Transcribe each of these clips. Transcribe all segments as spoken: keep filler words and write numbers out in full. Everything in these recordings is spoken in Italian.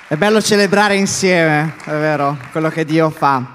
È bello celebrare insieme, è vero, quello che Dio fa.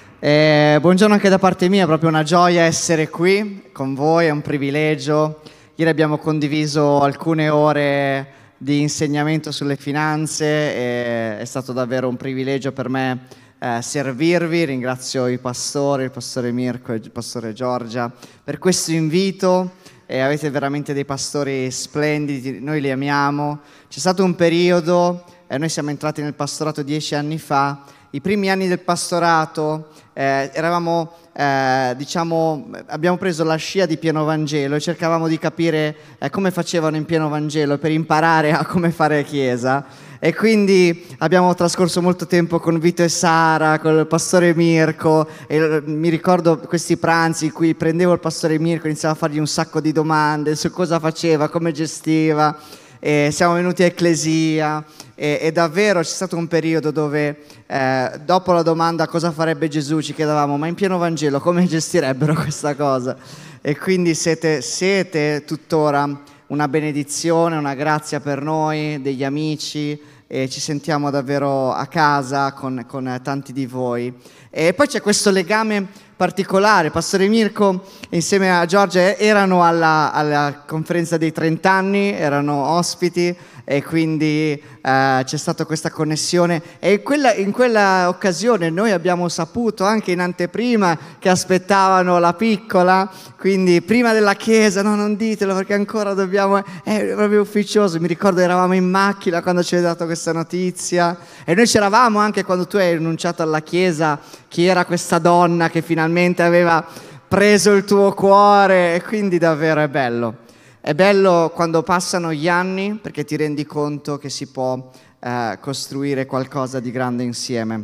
E buongiorno anche da parte mia, è proprio una gioia essere qui con voi, è un privilegio. Ieri abbiamo condiviso alcune ore di insegnamento sulle finanze e è stato davvero un privilegio per me eh, servirvi. Ringrazio i pastori, il pastore Mirko e il pastore Giorgia per questo invito. E avete veramente dei pastori splendidi, noi li amiamo. C'è stato un periodo, eh, noi siamo entrati nel pastorato dieci anni fa, i primi anni del pastorato eh, eravamo, eh, diciamo, abbiamo preso la scia di Pieno Vangelo e cercavamo di capire eh, come facevano in Pieno Vangelo per imparare a come fare chiesa. E quindi abbiamo trascorso molto tempo con Vito e Sara, con il pastore Mirko, e mi ricordo questi pranzi in cui prendevo il pastore Mirko e iniziavo a fargli un sacco di domande su cosa faceva, come gestiva. E siamo venuti a Ecclesia e, e davvero c'è stato un periodo dove eh, dopo la domanda cosa farebbe Gesù ci chiedevamo ma in Pieno Vangelo come gestirebbero questa cosa? E quindi siete, siete tuttora una benedizione, una grazia per noi, degli amici, e ci sentiamo davvero a casa con, con tanti di voi. E poi c'è questo legame particolare. Pastore Mirko insieme a Giorgia erano alla, alla conferenza dei trenta anni, erano ospiti e quindi eh, c'è stata questa connessione e in quella, in quella occasione noi abbiamo saputo anche in anteprima che aspettavano la piccola, quindi prima della chiesa, no non ditelo perché ancora dobbiamo, è proprio ufficioso. Mi ricordo eravamo in macchina quando ci hai dato questa notizia e noi c'eravamo anche quando tu hai annunciato alla chiesa chi era questa donna che finalmente aveva preso il tuo cuore, e quindi davvero è bello. È bello quando passano gli anni perché ti rendi conto che si può eh, costruire qualcosa di grande insieme.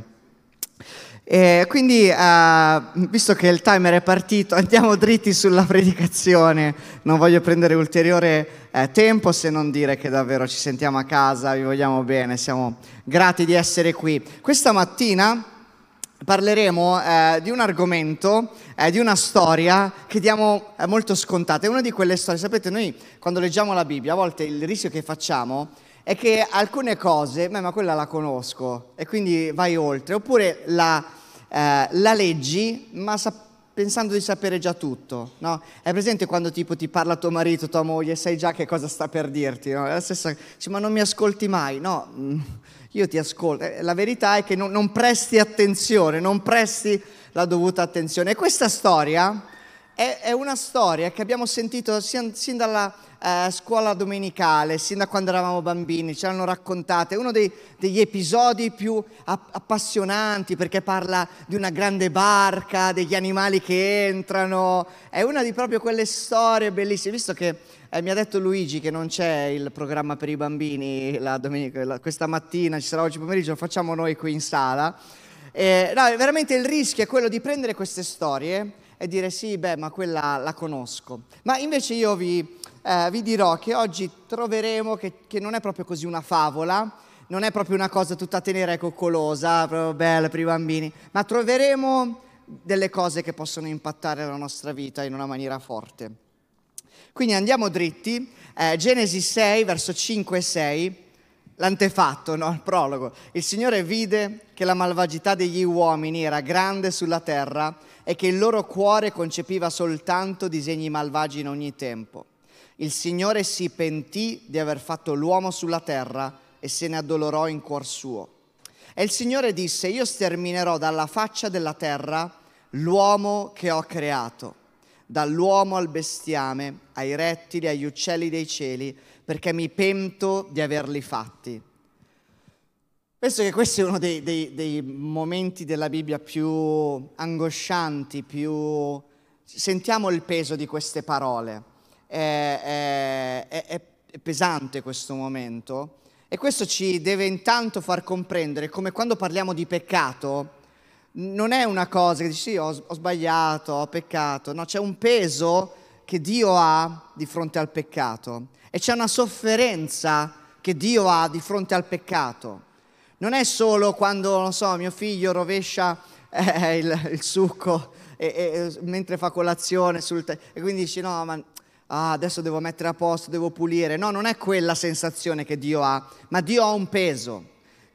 E quindi, eh, visto che il timer è partito, andiamo dritti sulla predicazione. Non voglio prendere ulteriore eh, tempo se non dire che davvero ci sentiamo a casa, vi vogliamo bene, siamo grati di essere qui. Questa mattina parleremo eh, di un argomento, eh, di una storia che diamo eh, molto scontata. È una di quelle storie, sapete, noi quando leggiamo la Bibbia a volte il rischio che facciamo è che alcune cose, beh, ma quella la conosco e quindi vai oltre, oppure la, eh, la leggi ma sa- pensando di sapere già tutto, no? È presente quando tipo ti parla tuo marito, tua moglie, sai già che cosa sta per dirti, no? È la stessa, dici, ma non mi ascolti mai, no? Io ti ascolto. La verità è che non, non presti attenzione, non presti la dovuta attenzione. E questa storia è, è una storia che abbiamo sentito sin, sin dalla eh, scuola domenicale, sin da quando eravamo bambini, ce l'hanno raccontate. È uno dei, degli episodi più appassionanti perché parla di una grande barca, degli animali che entrano. È una di proprio quelle storie bellissime, visto che Eh, mi ha detto Luigi che non c'è il programma per i bambini la domenica, la, questa mattina, ci sarà oggi pomeriggio, lo facciamo noi qui in sala. Eh, no, veramente il rischio è quello di prendere queste storie e dire sì, beh, ma quella la conosco. Ma invece io vi, eh, vi dirò che oggi troveremo che, che non è proprio così una favola, non è proprio una cosa tutta tenera e coccolosa, proprio bella per i bambini, ma troveremo delle cose che possono impattare la nostra vita in una maniera forte. Quindi andiamo dritti, eh, Genesi sei, verso cinque e sei, l'antefatto, no? Il prologo. Il Signore vide che la malvagità degli uomini era grande sulla terra e che il loro cuore concepiva soltanto disegni malvagi in ogni tempo. Il Signore si pentì di aver fatto l'uomo sulla terra e se ne addolorò in cuor suo. E il Signore disse, io sterminerò dalla faccia della terra l'uomo che ho creato, dall'uomo al bestiame, ai rettili, agli uccelli dei cieli, perché mi pento di averli fatti. Penso che questo è uno dei, dei, dei momenti della Bibbia più angoscianti, più... Sentiamo il peso di queste parole. È, è, è, è pesante questo momento e questo ci deve intanto far comprendere come quando parliamo di peccato non è una cosa che dici sì, ho, ho sbagliato, ho peccato. No, c'è un peso che Dio ha di fronte al peccato e c'è una sofferenza che Dio ha di fronte al peccato. Non è solo quando, non so, mio figlio rovescia eh, il, il succo e, e, mentre fa colazione sul te- e quindi dici no, ma ah, adesso devo mettere a posto, devo pulire. No, non è quella sensazione che Dio ha, ma Dio ha un peso.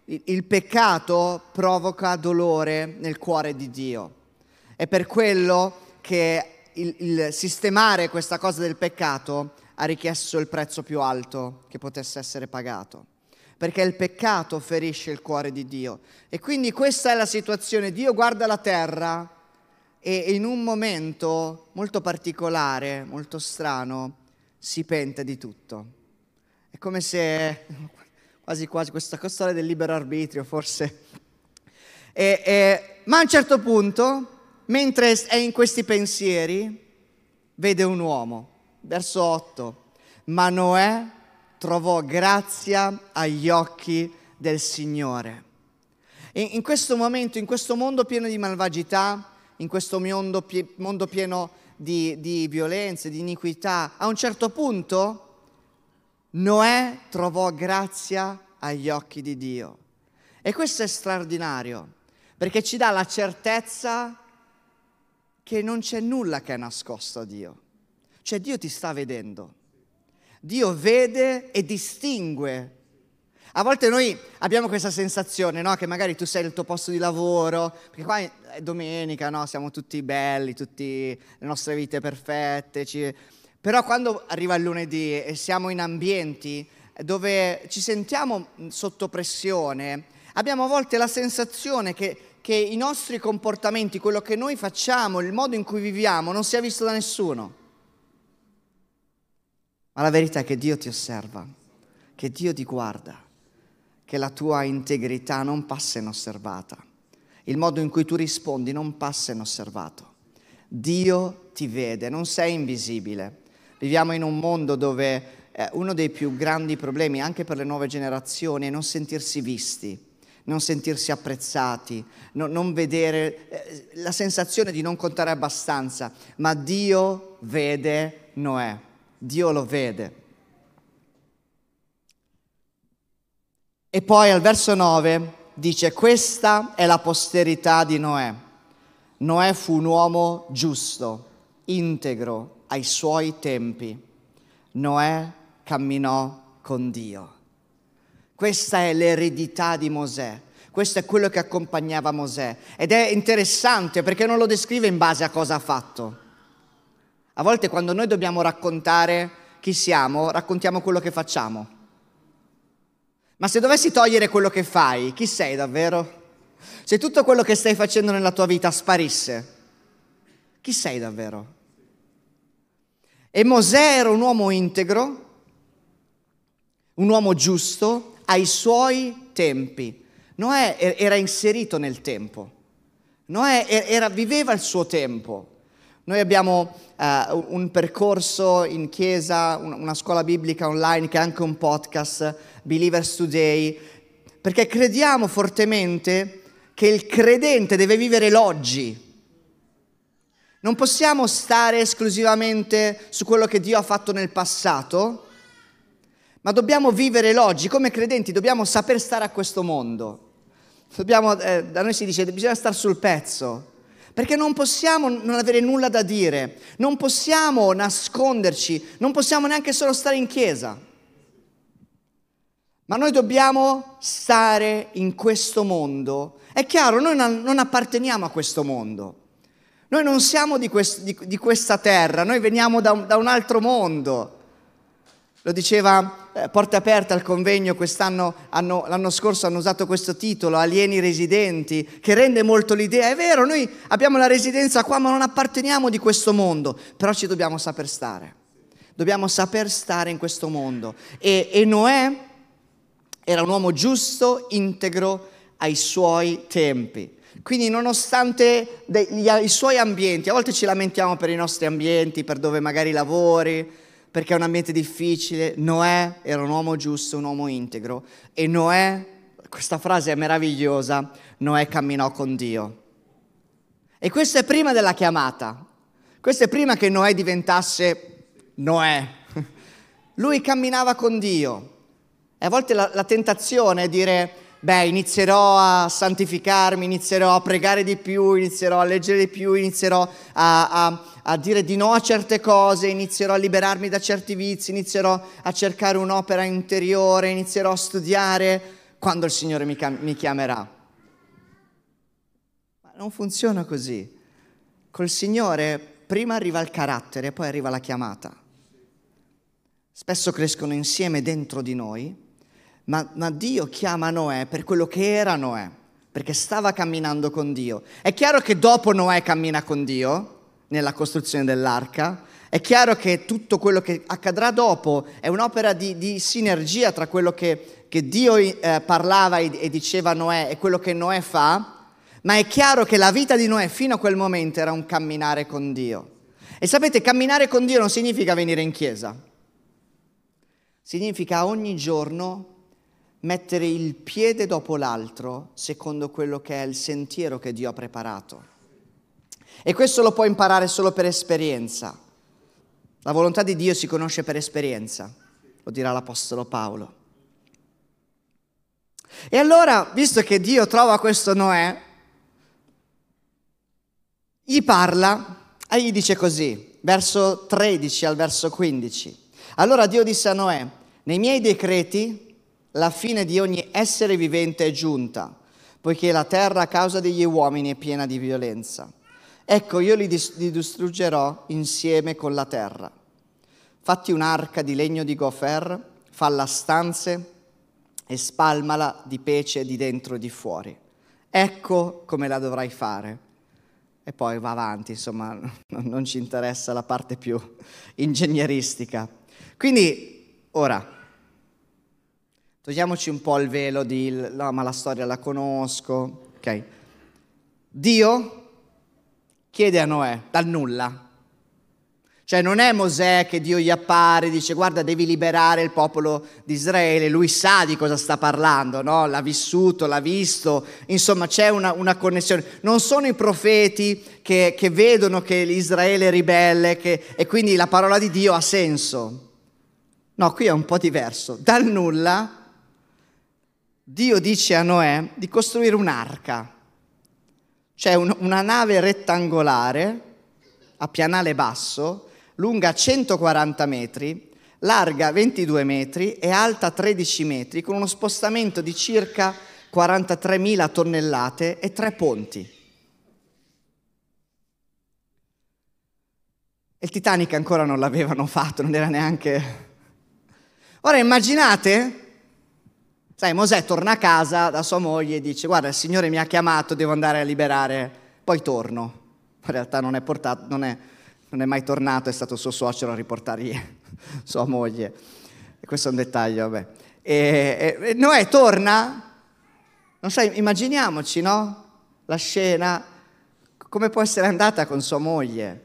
il, il peccato provoca dolore nel cuore di Dio. È per quello che il, il sistemare questa cosa del peccato ha richiesto il prezzo più alto che potesse essere pagato. Perché il peccato ferisce il cuore di Dio. E quindi questa è la situazione. Dio guarda la terra e in un momento molto particolare, molto strano, si pente di tutto. È come se, quasi quasi, questa storia del libero arbitrio forse. E, e, ma a un certo punto, mentre è in questi pensieri, vede un uomo. Verso otto. Ma Noè trovò grazia agli occhi del Signore. E in questo momento, in questo mondo pieno di malvagità, in questo mondo, pie- mondo pieno di, di violenze, di iniquità, a un certo punto Noè trovò grazia agli occhi di Dio. E questo è straordinario, perché ci dà la certezza che non c'è nulla che è nascosto a Dio. Cioè Dio ti sta vedendo. Dio vede e distingue. A volte noi abbiamo questa sensazione, no? Che magari tu sei al tuo posto di lavoro, perché qua è domenica, no? Siamo tutti belli, tutte le nostre vite perfette. Ci... Però quando arriva il lunedì e siamo in ambienti dove ci sentiamo sotto pressione, abbiamo a volte la sensazione che, che i nostri comportamenti, quello che noi facciamo, il modo in cui viviamo, non sia visto da nessuno. Ma la verità è che Dio ti osserva, che Dio ti guarda, che la tua integrità non passa inosservata, il modo in cui tu rispondi non passa inosservato. Dio ti vede, non sei invisibile. Viviamo in un mondo dove eh, uno dei più grandi problemi, anche per le nuove generazioni, è non sentirsi visti, non sentirsi apprezzati, no, non vedere, eh, la sensazione di non contare abbastanza. Ma Dio vede Noè. Dio lo vede. E poi al verso nove dice: questa è la posterità di Noè. Noè fu un uomo giusto, integro ai suoi tempi. Noè camminò con Dio. Questa è l'eredità di Mosè. Questo è quello che accompagnava Mosè. Ed è interessante perché non lo descrive in base a cosa ha fatto. A volte quando noi dobbiamo raccontare chi siamo, raccontiamo quello che facciamo. Ma se dovessi togliere quello che fai, chi sei davvero? Se tutto quello che stai facendo nella tua vita sparisse, chi sei davvero? E Mosè era un uomo integro, un uomo giusto ai suoi tempi. Noè era inserito nel tempo. Noè era, viveva il suo tempo. Noi abbiamo uh, un percorso in chiesa, una scuola biblica online che è anche un podcast, Believers Today, perché crediamo fortemente che il credente deve vivere l'oggi. Non possiamo stare esclusivamente su quello che Dio ha fatto nel passato, ma dobbiamo vivere l'oggi. Come credenti dobbiamo saper stare a questo mondo. Dobbiamo, eh, da noi si dice che bisogna stare sul pezzo. Perché non possiamo non avere nulla da dire, non possiamo nasconderci, non possiamo neanche solo stare in chiesa. Ma noi dobbiamo stare in questo mondo. È chiaro, noi non apparteniamo a questo mondo. Noi non siamo di, quest, di, di questa terra, noi veniamo da un, da un altro mondo. Lo diceva eh, Porte Aperte al convegno quest'anno, hanno, l'anno scorso hanno usato questo titolo, Alieni Residenti, che rende molto l'idea. È vero, noi abbiamo la residenza qua, ma non apparteniamo di questo mondo, però ci dobbiamo saper stare. Dobbiamo saper stare in questo mondo. E, e Noè era un uomo giusto, integro ai suoi tempi. Quindi nonostante degli, i suoi ambienti, a volte ci lamentiamo per i nostri ambienti, per dove magari lavori, perché è un ambiente difficile. Noè era un uomo giusto, un uomo integro. E Noè, questa frase è meravigliosa, Noè camminò con Dio. E questo è prima della chiamata. Questo è prima che Noè diventasse Noè. Lui camminava con Dio. E a volte la, la tentazione è dire: beh, inizierò a santificarmi, inizierò a pregare di più, inizierò a leggere di più, inizierò a, a, a dire di no a certe cose, inizierò a liberarmi da certi vizi, inizierò a cercare un'opera interiore, inizierò a studiare quando il Signore mi, cam- mi chiamerà. Ma non funziona così. Col Signore prima arriva il carattere, poi arriva la chiamata. Spesso crescono insieme dentro di noi, ma, ma Dio chiama Noè per quello che era Noè, perché stava camminando con Dio. È chiaro che dopo Noè cammina con Dio, nella costruzione dell'arca. È chiaro che tutto quello che accadrà dopo è un'opera di, di sinergia tra quello che, che Dio eh, parlava e, e diceva a Noè e quello che Noè fa, ma è chiaro che la vita di Noè fino a quel momento era un camminare con Dio. E sapete, camminare con Dio non significa venire in chiesa, significa ogni giorno mettere il piede dopo l'altro secondo quello che è il sentiero che Dio ha preparato. E questo lo puoi imparare solo per esperienza. La volontà di Dio si conosce per esperienza, lo dirà l'Apostolo Paolo. E allora, visto che Dio trova questo Noè, gli parla e gli dice così, verso tredici al verso quindici. Allora Dio disse a Noè: nei miei decreti la fine di ogni essere vivente è giunta, poiché la terra a causa degli uomini è piena di violenza. Ecco, io li, dis- li distruggerò insieme con la terra. Fatti un'arca di legno di gofer, falla stanze e spalmala di pece di dentro e di fuori. Ecco come la dovrai fare. E poi va avanti, insomma, non ci interessa la parte più ingegneristica. Quindi, ora, togliamoci un po' il velo di, no, ma la storia la conosco, ok? Dio chiede a Noè dal nulla. Cioè non è Mosè che Dio gli appare e dice: guarda, devi liberare il popolo di Israele. Lui sa di cosa sta parlando, no? L'ha vissuto, l'ha visto, insomma c'è una, una connessione. Non sono i profeti che, che vedono che Israele è ribelle che, e quindi la parola di Dio ha senso. No, qui è un po' diverso. Dal nulla Dio dice a Noè di costruire un'arca. C'è un, una nave rettangolare a pianale basso, lunga centoquaranta metri, larga ventidue metri e alta tredici metri, con uno spostamento di circa quarantatremila tonnellate e tre ponti. Il Titanic ancora non l'avevano fatto, non era neanche... Ora immaginate... Sai, Mosè torna a casa da sua moglie e dice: guarda, il Signore mi ha chiamato, devo andare a liberare, poi torno. In realtà non è, portato, non è, non è mai tornato, è stato suo suocero a riportargli sua moglie. E questo è un dettaglio, vabbè. E, e Noè torna, non sai, immaginiamoci, no? La scena, come può essere andata con sua moglie.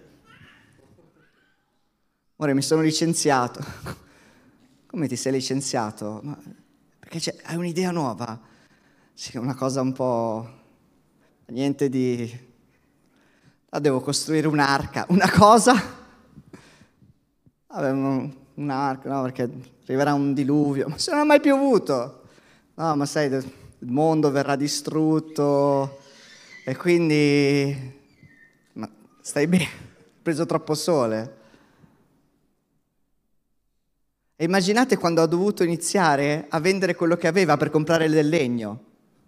Ora mi sono licenziato. Come ti sei licenziato? Ma... Perché hai un'idea nuova? Sì, una cosa un po'... niente di... Ah, devo costruire un'arca. Una cosa? Vabbè, un'arca, no, perché arriverà un diluvio. Ma se non ha mai piovuto! No, ma sai, il mondo verrà distrutto e quindi... Ma stai bene? Ho preso troppo sole. E immaginate quando ha dovuto iniziare a vendere quello che aveva per comprare del legno.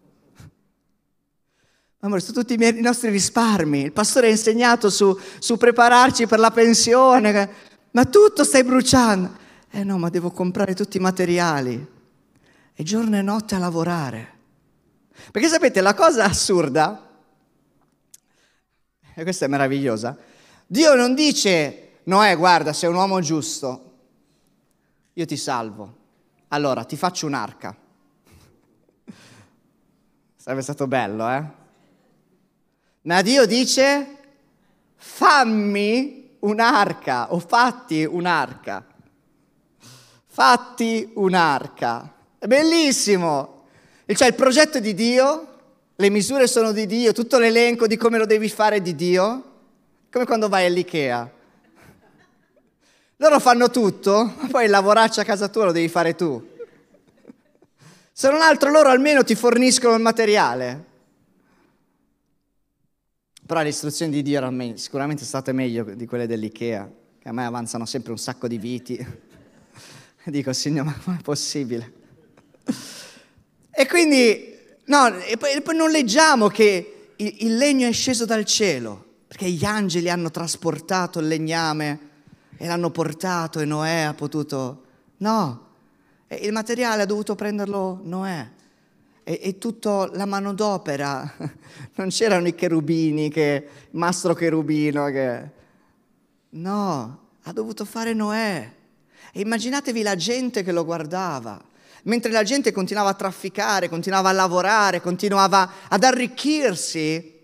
Amore, sono tutti i, miei, i nostri risparmi. Il pastore ha insegnato su, su prepararci per la pensione. Ma tutto stai bruciando. Eh no, ma devo comprare tutti i materiali. E giorno e notte a lavorare. Perché sapete, la cosa assurda, e questa è meravigliosa, Dio non dice: Noè, guarda, sei un uomo giusto, io ti salvo, allora ti faccio un'arca. Sarebbe stato bello, eh? Ma Dio dice: fammi un'arca, o fatti un'arca. Fatti un'arca. È bellissimo. Cioè il progetto di Dio, le misure sono di Dio, tutto l'elenco di come lo devi fare di Dio, come quando vai all'Ikea. Loro fanno tutto, ma poi il lavoraccio a casa tua lo devi fare tu. Se non altro loro almeno ti forniscono il materiale. Però le istruzioni di Dio erano me- sicuramente state meglio di quelle dell'Ikea, che a me avanzano sempre un sacco di viti. E dico: Signore, ma com'è possibile? E quindi, no, e poi, e poi non leggiamo che il, il legno è sceso dal cielo, perché gli angeli hanno trasportato il legname e l'hanno portato e Noè ha potuto... No, e il materiale ha dovuto prenderlo Noè. E, e tutta la manodopera, non c'erano i cherubini, che mastro cherubino, che... No, ha dovuto fare Noè. E immaginatevi la gente che lo guardava, mentre la gente continuava a trafficare, continuava a lavorare, continuava ad arricchirsi.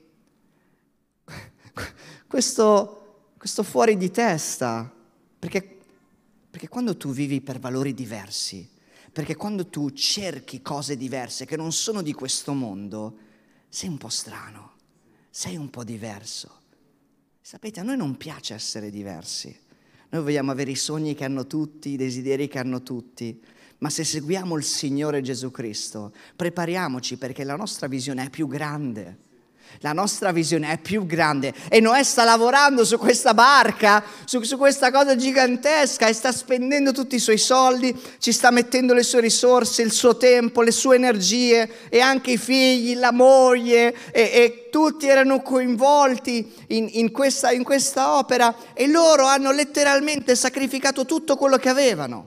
Questo, questo fuori di testa, perché, perché quando tu vivi per valori diversi, perché quando tu cerchi cose diverse che non sono di questo mondo, sei un po' strano, sei un po' diverso. Sapete, a noi non piace essere diversi. Noi vogliamo avere i sogni che hanno tutti, i desideri che hanno tutti. Ma se seguiamo il Signore Gesù Cristo, prepariamoci perché la nostra visione è più grande. La nostra visione è più grande e Noè sta lavorando su questa barca, su, su questa cosa gigantesca e sta spendendo tutti i suoi soldi, ci sta mettendo le sue risorse, il suo tempo, le sue energie e anche i figli, la moglie e, e tutti erano coinvolti in, in, questa, in questa opera e loro hanno letteralmente sacrificato tutto quello che avevano.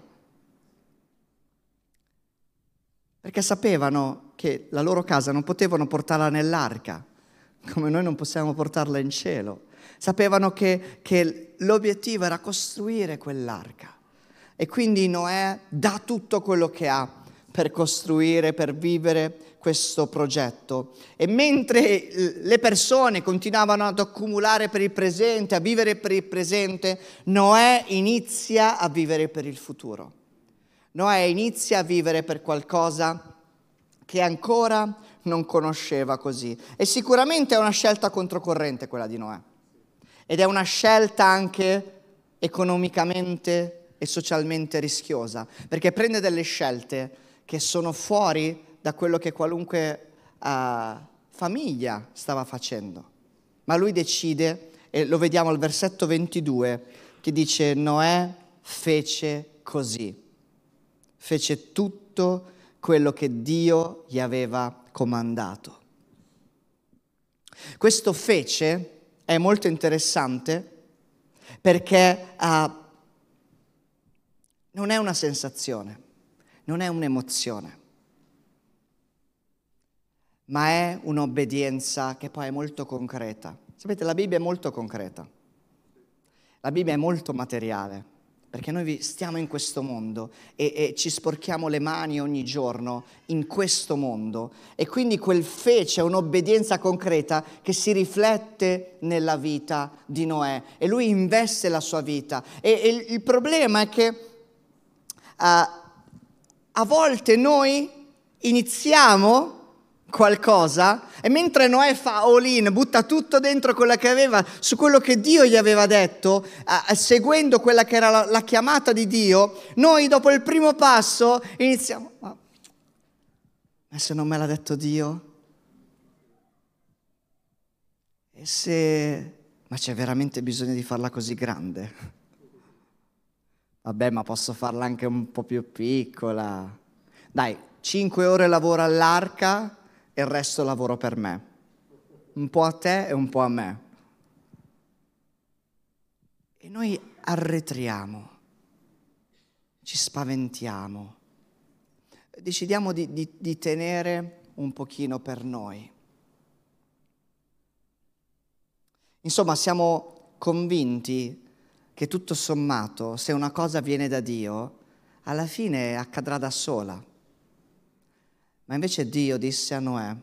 Perché sapevano che la loro casa non potevano portarla nell'arca, come noi non possiamo portarla in cielo. Sapevano che, che l'obiettivo era costruire quell'arca. E quindi Noè dà tutto quello che ha per costruire, per vivere questo progetto. E mentre le persone continuavano ad accumulare per il presente, a vivere per il presente, Noè inizia a vivere per il futuro. Noè inizia a vivere per qualcosa che ancora non conosceva così. E sicuramente è una scelta controcorrente quella di Noè. Ed è una scelta anche economicamente e socialmente rischiosa, perché prende delle scelte che sono fuori da quello che qualunque uh, famiglia stava facendo. Ma lui decide, e lo vediamo al versetto ventidue, che dice: Noè fece così. Fece tutto quello che Dio gli aveva comandato. Questo fece è molto interessante perché uh, non è una sensazione, non è un'emozione, ma è un'obbedienza che poi è molto concreta. Sapete, la Bibbia è molto concreta, la Bibbia è molto materiale. Perché noi stiamo in questo mondo e, e ci sporchiamo le mani ogni giorno in questo mondo. E quindi quel fece è un'obbedienza concreta che si riflette nella vita di Noè. E lui investe la sua vita. E, e il, il problema è che uh, a volte noi iniziamo qualcosa e mentre Noè fa all in, butta tutto dentro quello che aveva, su quello che Dio gli aveva detto, eh, seguendo quella che era la, la chiamata di Dio, noi dopo il primo passo iniziamo, ma, ma se non me l'ha detto Dio? E se... ma c'è veramente bisogno di farla così grande? Vabbè, ma posso farla anche un po' più piccola. Dai, cinque ore lavoro all'arca e il resto lavoro per me. Un po' a te e un po' a me. E noi arretriamo, ci spaventiamo, decidiamo di, di, di tenere un pochino per noi. Insomma, siamo convinti che tutto sommato, se una cosa viene da Dio, alla fine accadrà da sola. Ma invece Dio disse a Noè: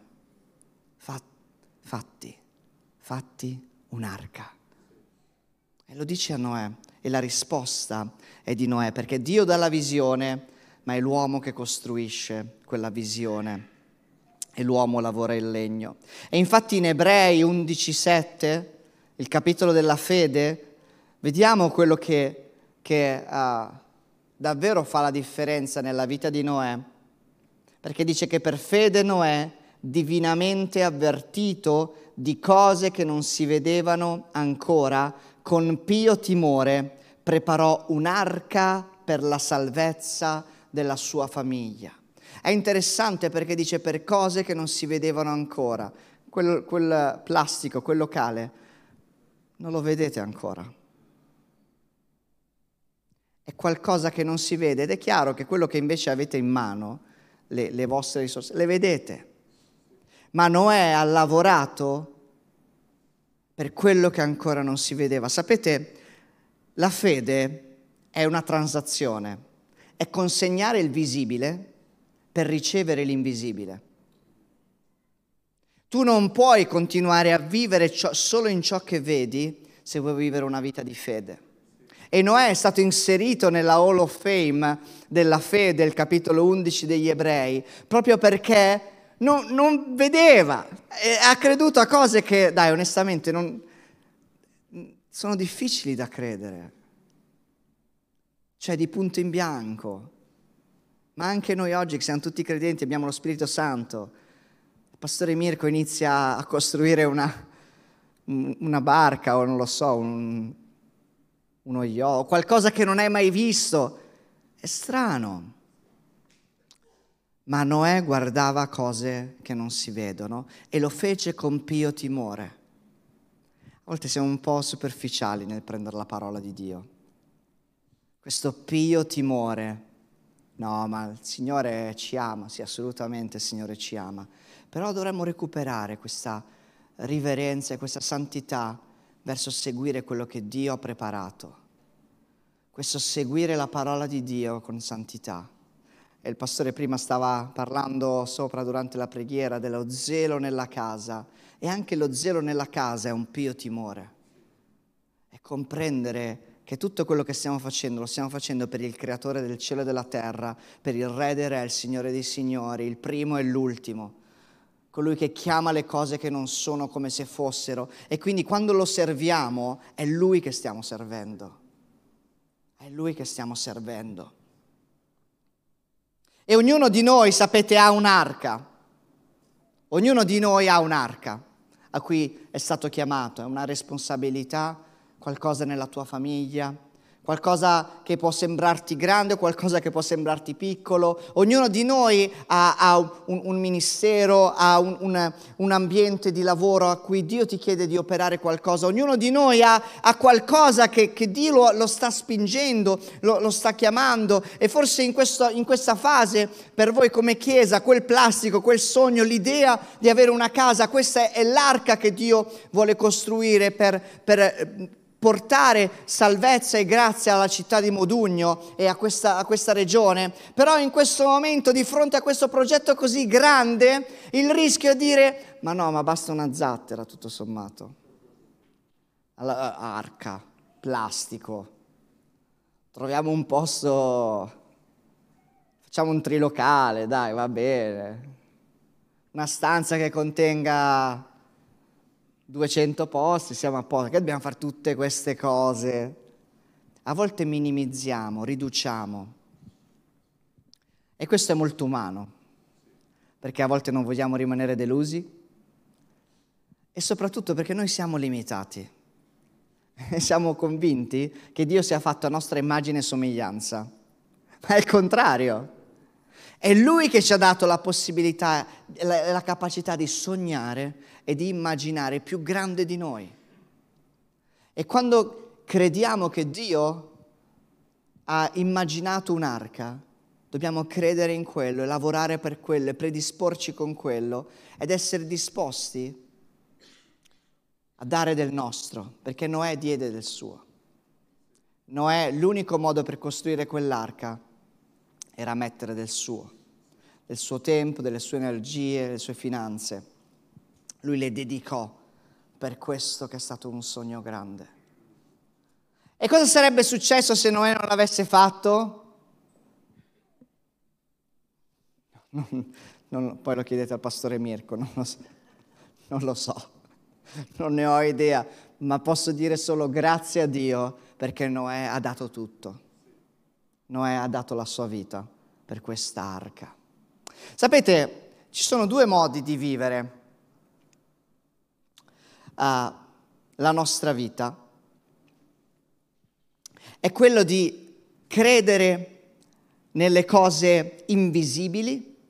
fatti, fatti un'arca. E lo dice a Noè, e la risposta è di Noè, perché Dio dà la visione, ma è l'uomo che costruisce quella visione, e l'uomo lavora il legno. E infatti in Ebrei undici sette, il capitolo della fede, vediamo quello che, che uh, davvero fa la differenza nella vita di Noè. Perché dice che per fede Noè, divinamente avvertito di cose che non si vedevano ancora, con pio timore preparò un'arca per la salvezza della sua famiglia. È interessante perché dice per cose che non si vedevano ancora. Quel, quel plastico, quel locale, non lo vedete ancora. È qualcosa che non si vede ed è chiaro che quello che invece avete in mano, le, le vostre risorse, le vedete. Ma Noè ha lavorato per quello che ancora non si vedeva. Sapete, la fede è una transazione, è consegnare il visibile per ricevere l'invisibile. Tu non puoi continuare a vivere ciò, solo in ciò che vedi se vuoi vivere una vita di fede. E Noè è stato inserito nella Hall of Fame della fede, il capitolo undici degli Ebrei, proprio perché non, non vedeva, e ha creduto a cose che, dai, onestamente, non, sono difficili da credere. Cioè, di punto in bianco. Ma anche noi oggi, che siamo tutti credenti, abbiamo lo Spirito Santo. Il pastore Mirko inizia a costruire una, una barca, o non lo so, un, uno yacht, qualcosa che non hai mai visto. È strano. Ma Noè guardava cose che non si vedono e lo fece con pio timore. A volte siamo un po' superficiali nel prendere la parola di Dio. Questo pio timore. No, ma il Signore ci ama, sì, assolutamente il Signore ci ama. Però dovremmo recuperare questa riverenza e questa santità verso seguire quello che Dio ha preparato. Questo seguire la parola di Dio con santità. E il pastore prima stava parlando sopra durante la preghiera dello zelo nella casa. E anche lo zelo nella casa è un pio timore. È comprendere che tutto quello che stiamo facendo lo stiamo facendo per il creatore del cielo e della terra, per il re dei re, il signore dei signori, il primo e l'ultimo, colui che chiama le cose che non sono come se fossero. E quindi quando lo serviamo è Lui che stiamo servendo. È Lui che stiamo servendo. E ognuno di noi, sapete, ha un'arca. Ognuno di noi ha un'arca a cui è stato chiamato. È una responsabilità, qualcosa nella tua famiglia, qualcosa che può sembrarti grande, qualcosa che può sembrarti piccolo. Ognuno di noi ha, ha un, un ministero, ha un, un, un ambiente di lavoro a cui Dio ti chiede di operare qualcosa. Ognuno di noi ha, ha qualcosa che, che Dio lo, lo sta spingendo, lo, lo sta chiamando. E forse in, questo, in questa fase, per voi come Chiesa, quel plastico, quel sogno, l'idea di avere una casa, questa è, è l'arca che Dio vuole costruire per... per portare salvezza e grazia alla città di Modugno e a questa, a questa regione. Però in questo momento, di fronte a questo progetto così grande, il rischio è dire: ma no, ma basta una zattera tutto sommato. Allora, arca, plastico, troviamo un posto, facciamo un trilocale, dai, va bene. Una stanza che contenga duecento posti, siamo a posto, che dobbiamo fare tutte queste cose? A volte minimizziamo, riduciamo. E questo è molto umano, perché a volte non vogliamo rimanere delusi e soprattutto perché noi siamo limitati. E siamo convinti che Dio sia fatto a nostra immagine e somiglianza. Ma è il contrario. È Lui che ci ha dato la possibilità, la, la capacità di sognare e di immaginare più grande di noi. E quando crediamo che Dio ha immaginato un'arca, dobbiamo credere in quello e lavorare per quello e predisporci con quello ed essere disposti a dare del nostro, perché Noè diede del suo. Noè, l'unico modo per costruire quell'arca era mettere del suo, del suo tempo, delle sue energie, delle sue finanze. Lui le dedicò per questo che è stato un sogno grande. E cosa sarebbe successo se Noè non l'avesse fatto? Non, non, poi lo chiedete al pastore Mirko, non lo, non lo so, non ne ho idea, ma posso dire solo grazie a Dio perché Noè ha dato tutto. Noè ha dato la sua vita per questa arca. Sapete, ci sono due modi di vivere uh, la nostra vita. È quello di credere nelle cose invisibili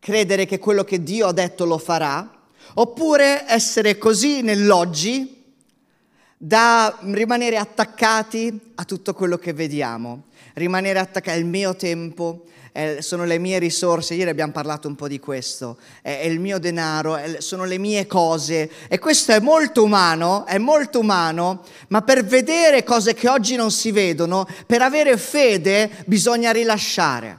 credere che quello che Dio ha detto lo farà, oppure essere così nell'oggi da rimanere attaccati a tutto quello che vediamo, rimanere attaccati al mio tempo, eh, sono le mie risorse, ieri abbiamo parlato un po' di questo, è, è il mio denaro, è, sono le mie cose, e questo è molto umano, è molto umano, ma per vedere cose che oggi non si vedono, per avere fede bisogna rilasciare.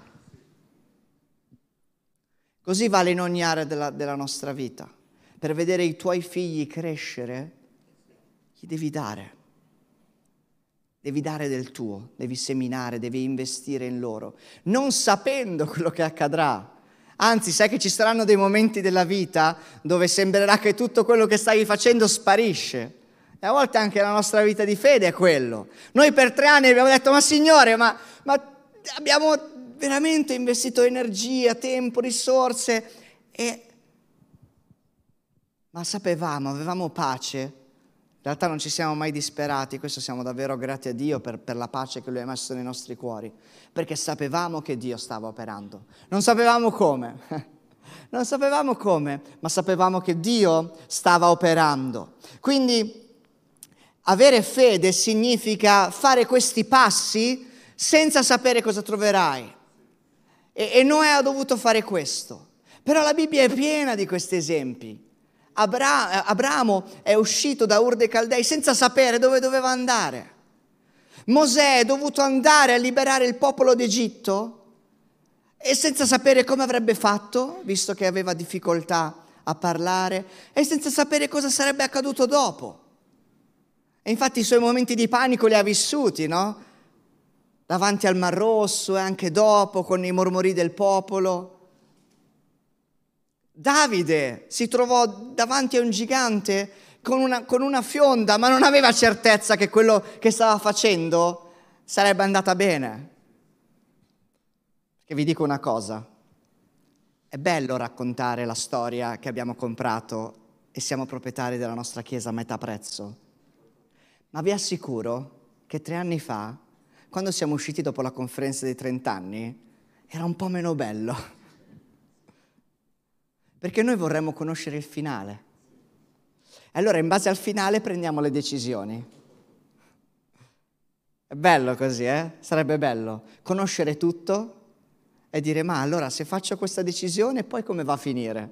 Così vale in ogni area della, della nostra vita. Per vedere i tuoi figli crescere, gli devi dare. Devi dare del tuo, devi seminare, devi investire in loro, non sapendo quello che accadrà. Anzi, sai che ci saranno dei momenti della vita dove sembrerà che tutto quello che stai facendo sparisce. E a volte anche la nostra vita di fede è quello. Noi per tre anni abbiamo detto, ma Signore, ma, ma abbiamo veramente investito energia, tempo, risorse, e... ma sapevamo, avevamo pace. In realtà non ci siamo mai disperati, questo siamo davvero grati a Dio per, per la pace che Lui ha messo nei nostri cuori, perché sapevamo che Dio stava operando. Non sapevamo come, non sapevamo come, ma sapevamo che Dio stava operando. Quindi avere fede significa fare questi passi senza sapere cosa troverai. E, e Noè ha dovuto fare questo. Però la Bibbia è piena di questi esempi. Abra- Abramo è uscito da Ur dei Caldei senza sapere dove doveva andare. Mosè è dovuto andare a liberare il popolo d'Egitto e senza sapere come avrebbe fatto, visto che aveva difficoltà a parlare, e senza sapere cosa sarebbe accaduto dopo. E infatti i suoi momenti di panico li ha vissuti, no? Davanti al Mar Rosso e anche dopo, con i mormori del popolo. Davide si trovò davanti a un gigante con una, con una fionda, ma non aveva certezza che quello che stava facendo sarebbe andata bene. Perché vi dico una cosa, è bello raccontare la storia che abbiamo comprato e siamo proprietari della nostra chiesa a metà prezzo, ma vi assicuro che tre anni fa, quando siamo usciti dopo la conferenza dei trent'anni, era un po' meno bello. Perché noi vorremmo conoscere il finale. E allora in base al finale prendiamo le decisioni. È bello così, eh? Sarebbe bello conoscere tutto e dire, ma allora se faccio questa decisione poi come va a finire?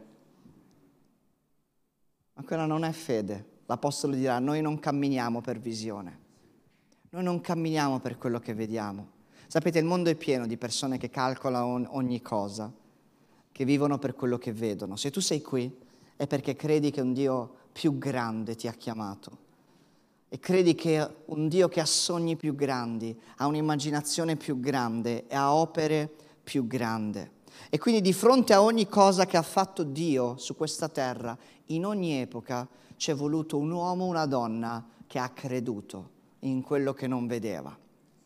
Ma quella non è fede. L'Apostolo dirà, noi non camminiamo per visione. Noi non camminiamo per quello che vediamo. Sapete, il mondo è pieno di persone che calcolano ogni cosa, che vivono per quello che vedono. Se tu sei qui è perché credi che un Dio più grande ti ha chiamato e credi che un Dio che ha sogni più grandi, ha un'immaginazione più grande e ha opere più grandi. E quindi di fronte a ogni cosa che ha fatto Dio su questa terra, in ogni epoca c'è voluto un uomo o una donna che ha creduto in quello che non vedeva.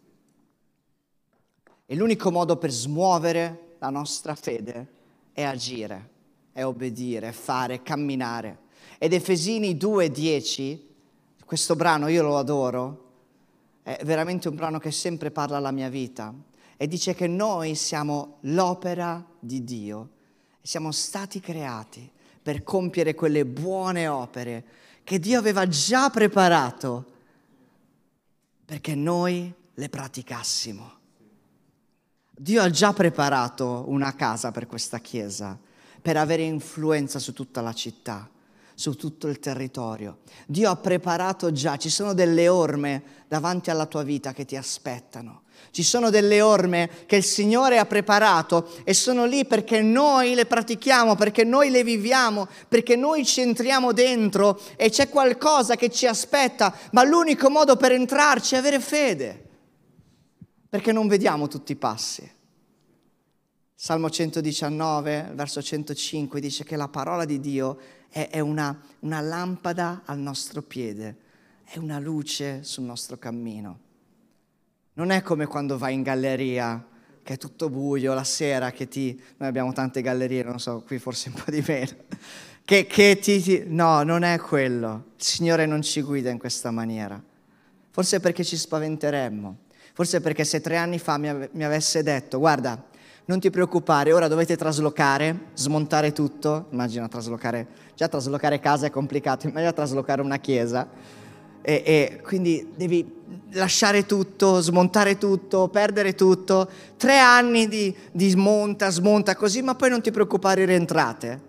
E l'unico modo per smuovere la nostra fede è agire, è obbedire, è fare, camminare. Ed Efesini due dieci, questo brano io lo adoro, è veramente un brano che sempre parla alla mia vita, e dice che noi siamo l'opera di Dio, siamo stati creati per compiere quelle buone opere che Dio aveva già preparato perché noi le praticassimo. Dio ha già preparato una casa per questa chiesa, per avere influenza su tutta la città, su tutto il territorio. Dio ha preparato già, ci sono delle orme davanti alla tua vita che ti aspettano. Ci sono delle orme che il Signore ha preparato e sono lì perché noi le pratichiamo, perché noi le viviamo, perché noi ci entriamo dentro e c'è qualcosa che ci aspetta, ma l'unico modo per entrarci è avere fede. Perché non vediamo tutti i passi. Salmo centodiciannove, verso centocinque, dice che la parola di Dio è, è una, una lampada al nostro piede, è una luce sul nostro cammino. Non è come quando vai in galleria, che è tutto buio, la sera che ti... Noi abbiamo tante gallerie, non so, qui forse un po' di meno. Che, che ti, ti... No, non è quello. Il Signore non ci guida in questa maniera. Forse perché ci spaventeremmo. Forse perché se tre anni fa mi, ave- mi avesse detto, guarda, non ti preoccupare, ora dovete traslocare, smontare tutto. Immagina traslocare, già traslocare casa è complicato, immagina traslocare una chiesa. E, e quindi devi lasciare tutto, smontare tutto, perdere tutto. Tre anni di, di smonta, smonta così, ma poi non ti preoccupare, rientrate.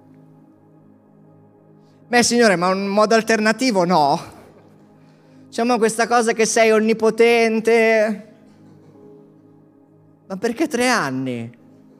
Beh, Signore, ma un modo alternativo no. Diciamo questa cosa che sei onnipotente. Ma perché tre anni?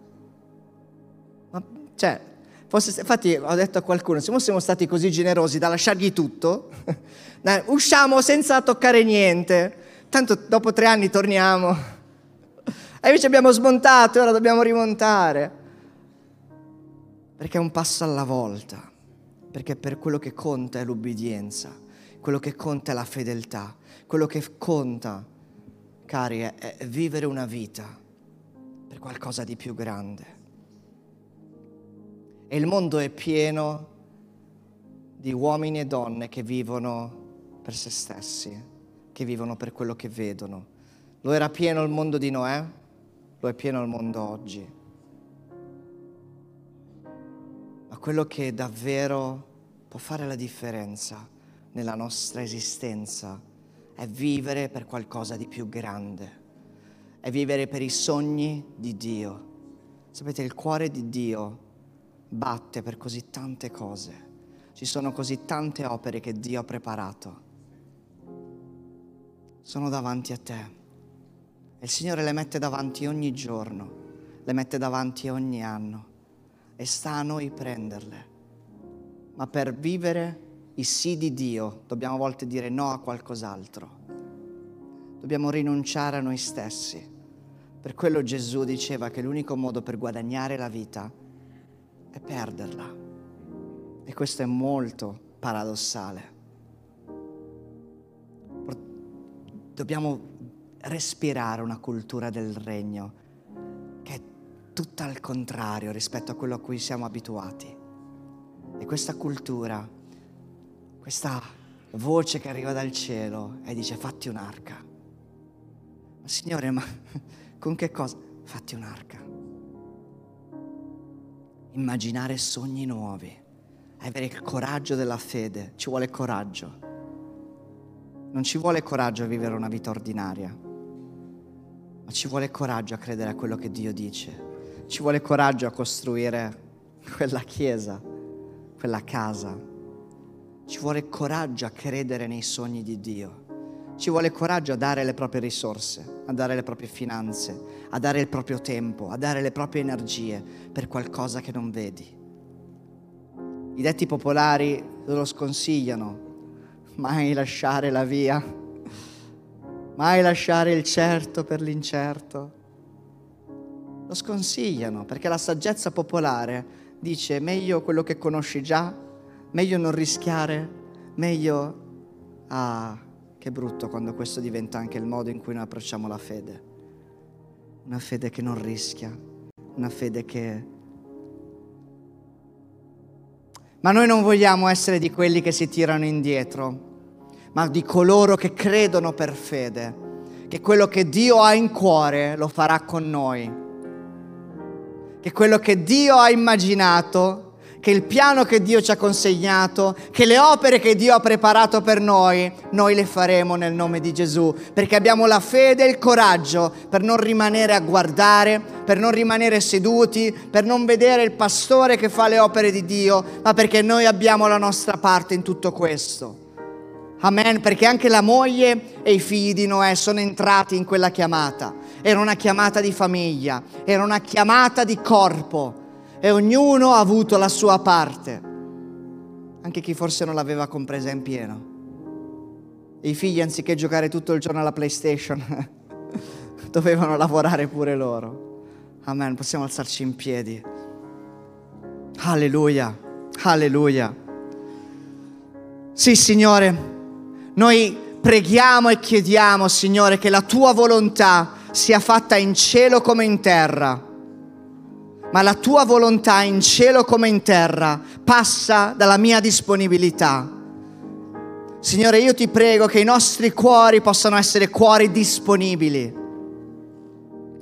Ma, cioè, fosse, infatti ho detto a qualcuno, se fossimo stati così generosi da lasciargli tutto, dai, usciamo senza toccare niente, tanto dopo tre anni torniamo. E invece abbiamo smontato e ora dobbiamo rimontare. Perché è un passo alla volta, perché per quello che conta è l'ubbidienza, quello che conta è la fedeltà, quello che conta, cari, è, è vivere una vita per qualcosa di più grande. E il mondo è pieno di uomini e donne che vivono per se stessi, che vivono per quello che vedono. Lo era pieno il mondo di Noè, lo è pieno il mondo oggi. Ma quello che davvero può fare la differenza nella nostra esistenza è vivere per qualcosa di più grande. È vivere per i sogni di Dio. Sapete, il cuore di Dio batte per così tante cose. Ci sono così tante opere che Dio ha preparato. Sono davanti a te. E il Signore le mette davanti ogni giorno, le mette davanti ogni anno. E sta a noi prenderle. Ma per vivere i sì di Dio dobbiamo a volte dire no a qualcos'altro. Dobbiamo rinunciare a noi stessi. Per quello Gesù diceva che l'unico modo per guadagnare la vita è perderla. E questo è molto paradossale. Dobbiamo respirare una cultura del regno che è tutta al contrario rispetto a quello a cui siamo abituati. E questa cultura, questa voce che arriva dal cielo e dice fatti un'arca. Ma Signore, ma con che cosa? Fatti un'arca. Immaginare sogni nuovi, avere il coraggio della fede, ci vuole coraggio. Non ci vuole coraggio a vivere una vita ordinaria, ma ci vuole coraggio a credere a quello che Dio dice. Ci vuole coraggio a costruire quella chiesa, quella casa. Ci vuole coraggio a credere nei sogni di Dio. Ci vuole coraggio a dare le proprie risorse, a dare le proprie finanze, a dare il proprio tempo, a dare le proprie energie per qualcosa che non vedi. I detti popolari lo sconsigliano. Mai lasciare la via, mai lasciare il certo per l'incerto. Lo sconsigliano perché la saggezza popolare dice meglio quello che conosci già, meglio non rischiare, meglio... Ah, che brutto quando questo diventa anche il modo in cui noi approcciamo la fede. Una fede che non rischia, una fede che... Ma noi non vogliamo essere di quelli che si tirano indietro, ma di coloro che credono per fede, che quello che Dio ha in cuore lo farà con noi, che quello che Dio ha immaginato, che il piano che Dio ci ha consegnato, che le opere che Dio ha preparato per noi, noi le faremo nel nome di Gesù, perché abbiamo la fede e il coraggio per non rimanere a guardare, per non rimanere seduti, per non vedere il pastore che fa le opere di Dio, ma perché noi abbiamo la nostra parte in tutto questo. Amen, perché anche la moglie e i figli di Noè sono entrati in quella chiamata. Era una chiamata di famiglia, era una chiamata di corpo e ognuno ha avuto la sua parte, anche chi forse non l'aveva compresa in pieno. E i figli, anziché giocare tutto il giorno alla PlayStation, dovevano lavorare pure loro. Amen, possiamo alzarci in piedi. Alleluia, alleluia. Sì, Signore, noi preghiamo e chiediamo, Signore, che la Tua volontà sia fatta in cielo come in terra. Ma la Tua volontà in cielo come in terra passa dalla mia disponibilità. Signore, io ti prego che i nostri cuori possano essere cuori disponibili.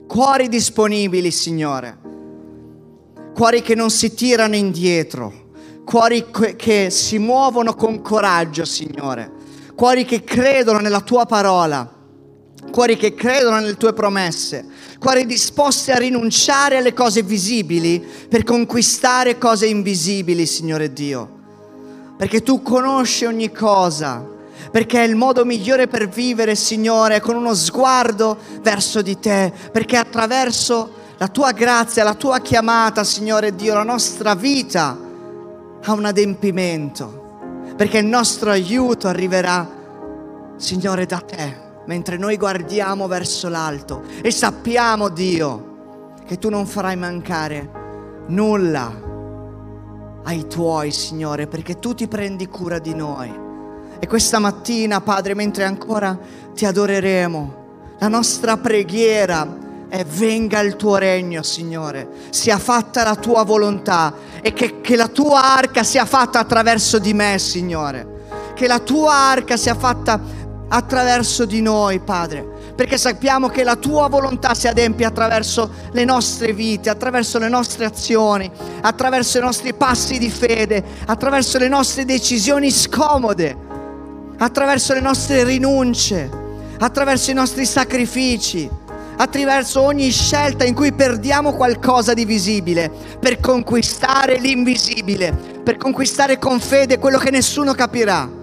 Cuori disponibili, Signore. Cuori che non si tirano indietro. Cuori che si muovono con coraggio, Signore. Cuori che credono nella Tua parola. Cuori che credono nelle Tue promesse. Cuori disposti a rinunciare alle cose visibili per conquistare cose invisibili, Signore Dio. Perché Tu conosci ogni cosa. Perché è il modo migliore per vivere, Signore, con uno sguardo verso di Te. Perché attraverso la Tua grazia, la Tua chiamata, Signore Dio, la nostra vita ha un adempimento. Perché il nostro aiuto arriverà, Signore, da Te. Mentre noi guardiamo verso l'alto e sappiamo, Dio, che Tu non farai mancare nulla ai Tuoi, Signore, perché Tu ti prendi cura di noi. E questa mattina, Padre, mentre ancora Ti adoreremo, la nostra preghiera è: venga il Tuo regno, Signore, sia fatta la Tua volontà e che, che la Tua arca sia fatta attraverso di me, Signore, che la Tua arca sia fatta attraverso di noi, Padre, perché sappiamo che la Tua volontà si adempie attraverso le nostre vite, attraverso le nostre azioni, attraverso i nostri passi di fede, attraverso le nostre decisioni scomode, attraverso le nostre rinunce, attraverso i nostri sacrifici, attraverso ogni scelta in cui perdiamo qualcosa di visibile per conquistare l'invisibile, per conquistare con fede quello che nessuno capirà,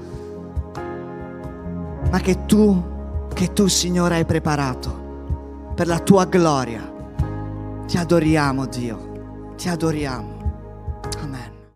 ma che tu, che tu, Signore, hai preparato per la Tua gloria. Ti adoriamo, Dio, ti adoriamo.